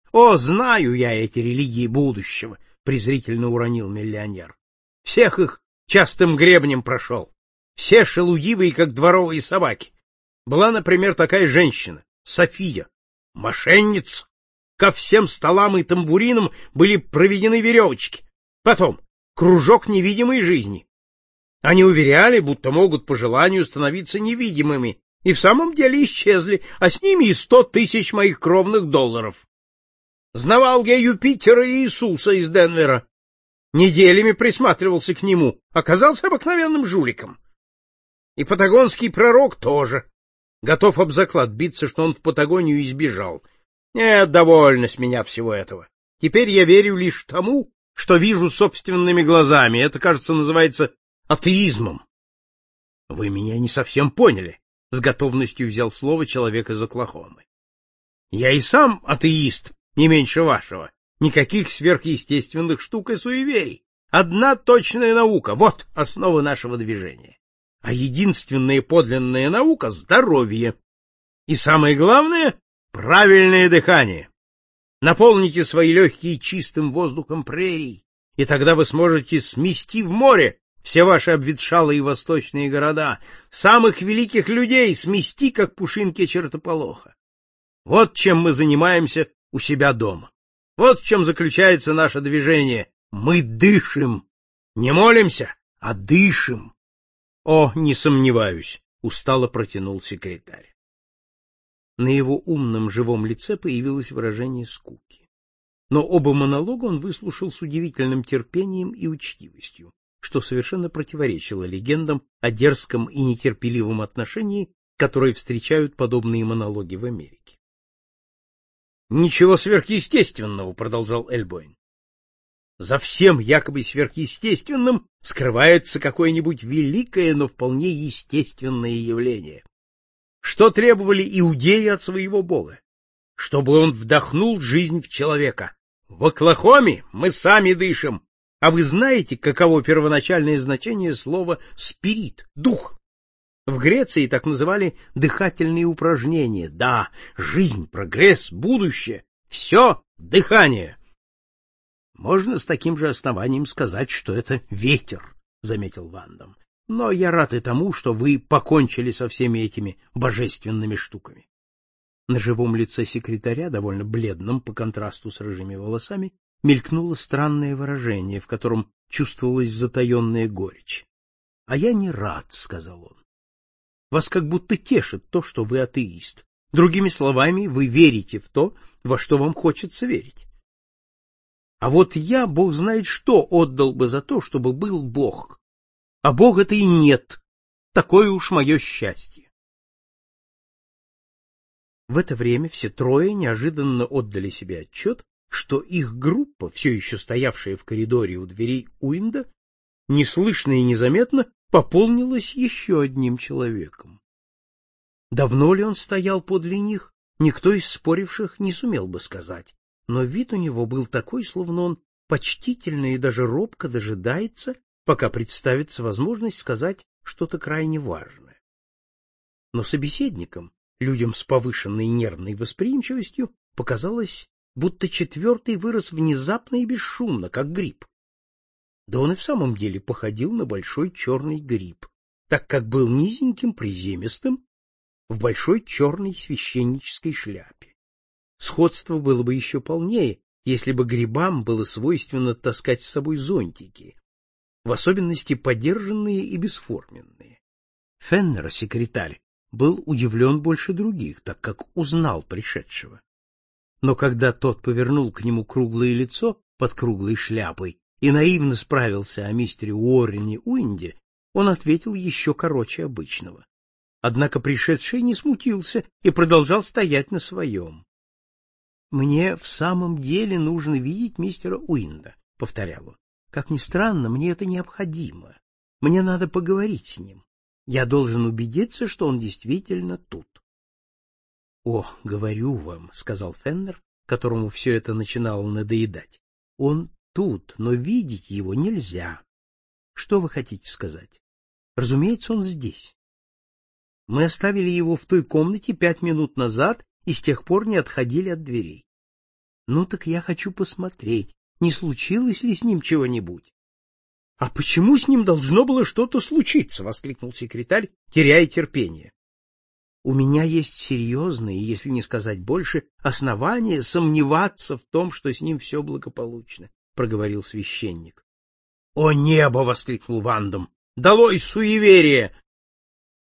— О, знаю я эти религии будущего, — презрительно уронил миллионер. — Всех их частым гребнем прошел. Все шелудивые, как дворовые собаки. Была, например, такая женщина, София, мошенница. Ко всем столам и тамбуринам были проведены веревочки. Потом кружок невидимой жизни. Они уверяли, будто могут по желанию становиться невидимыми, и в самом деле исчезли, а с ними и 100 тысяч моих кровных долларов. Знавал я Юпитера и Иисуса из Денвера. Неделями присматривался к нему, оказался обыкновенным жуликом. И патагонский пророк тоже. Готов об заклад биться, что он в Патагонию избежал. Нет, довольно с меня всего этого. Теперь я верю лишь тому, что вижу собственными глазами. Это, кажется, называется атеизмом. — Вы меня не совсем поняли, — с готовностью взял слово человек из Оклахомы. — Я и сам атеист, не меньше вашего. Никаких сверхъестественных штук и суеверий. Одна точная наука — вот основа нашего движения. А единственная подлинная наука — здоровье. И самое главное — правильное дыхание. Наполните свои легкие чистым воздухом прерий, и тогда вы сможете смести в море все ваши обветшалые восточные города, самых великих людей смести, как пушинки чертополоха. Вот чем мы занимаемся у себя дома. Вот в чем заключается наше движение. Мы дышим. Не молимся, а дышим. — О, не сомневаюсь, — устало протянул секретарь. На его умном живом лице появилось выражение скуки. Но оба монолога он выслушал с удивительным терпением и учтивостью, что совершенно противоречило легендам о дерзком и нетерпеливом отношении, которые встречают подобные монологи в Америке. — Ничего сверхъестественного, — продолжал Эльбойн. За всем якобы сверхъестественным скрывается какое-нибудь великое, но вполне естественное явление. Что требовали иудеи от своего Бога? Чтобы он вдохнул жизнь в человека. В Оклахоме мы сами дышим. А вы знаете, каково первоначальное значение слова «спирит» — дух? В Греции так называли дыхательные упражнения. Да, жизнь, прогресс, будущее — все дыхание. Можно с таким же основанием сказать, что это ветер, — заметил Вандам. Но я рад и тому, что вы покончили со всеми этими божественными штуками. На живом лице секретаря, довольно бледном по контрасту с рыжими волосами, мелькнуло странное выражение, в котором чувствовалась затаенная горечь. — А я не рад, — сказал он. — Вас как будто тешит то, что вы атеист. Другими словами, вы верите в то, во что вам хочется верить. А вот я, Бог знает что, отдал бы за то, чтобы был Бог. А Бога-то и нет. Такое уж мое счастье. В это время все трое неожиданно отдали себе отчет, что их группа, все еще стоявшая в коридоре у дверей Уинда, неслышно и незаметно пополнилась еще одним человеком. Давно ли он стоял подле них, никто из споривших не сумел бы сказать. Но вид у него был такой, словно он почтительно и даже робко дожидается, пока представится возможность сказать что-то крайне важное. Но собеседникам, людям с повышенной нервной восприимчивостью, показалось, будто четвертый вырос внезапно и бесшумно, как гриб. Да он и в самом деле походил на большой черный гриб, так как был низеньким, приземистым, в большой черной священнической шляпе. Сходство было бы еще полнее, если бы грибам было свойственно таскать с собой зонтики, в особенности подержанные и бесформенные. Феннер, секретарь, был удивлен больше других, так как узнал пришедшего. Но когда тот повернул к нему круглое лицо под круглой шляпой и наивно справился о мистере Уоррене Уинде, он ответил еще короче обычного. Однако пришедший не смутился и продолжал стоять на своем. — Мне в самом деле нужно видеть мистера Уинда, — повторял он. — Как ни странно, мне это необходимо. Мне надо поговорить с ним. Я должен убедиться, что он действительно тут. — О, говорю вам, — сказал Феннер, которому все это начинало надоедать. — Он тут, но видеть его нельзя. Что вы хотите сказать? Разумеется, он здесь. Мы оставили его в той комнате 5 минут назад и с тех пор не отходили от дверей. Ну так я хочу посмотреть, не случилось ли с ним чего-нибудь. — А почему с ним должно было что-то случиться? — воскликнул секретарь, теряя терпение. — У меня есть серьезные, если не сказать больше, основания сомневаться в том, что с ним все благополучно, — проговорил священник. — О небо! — воскликнул Вандом. — Долой суеверие!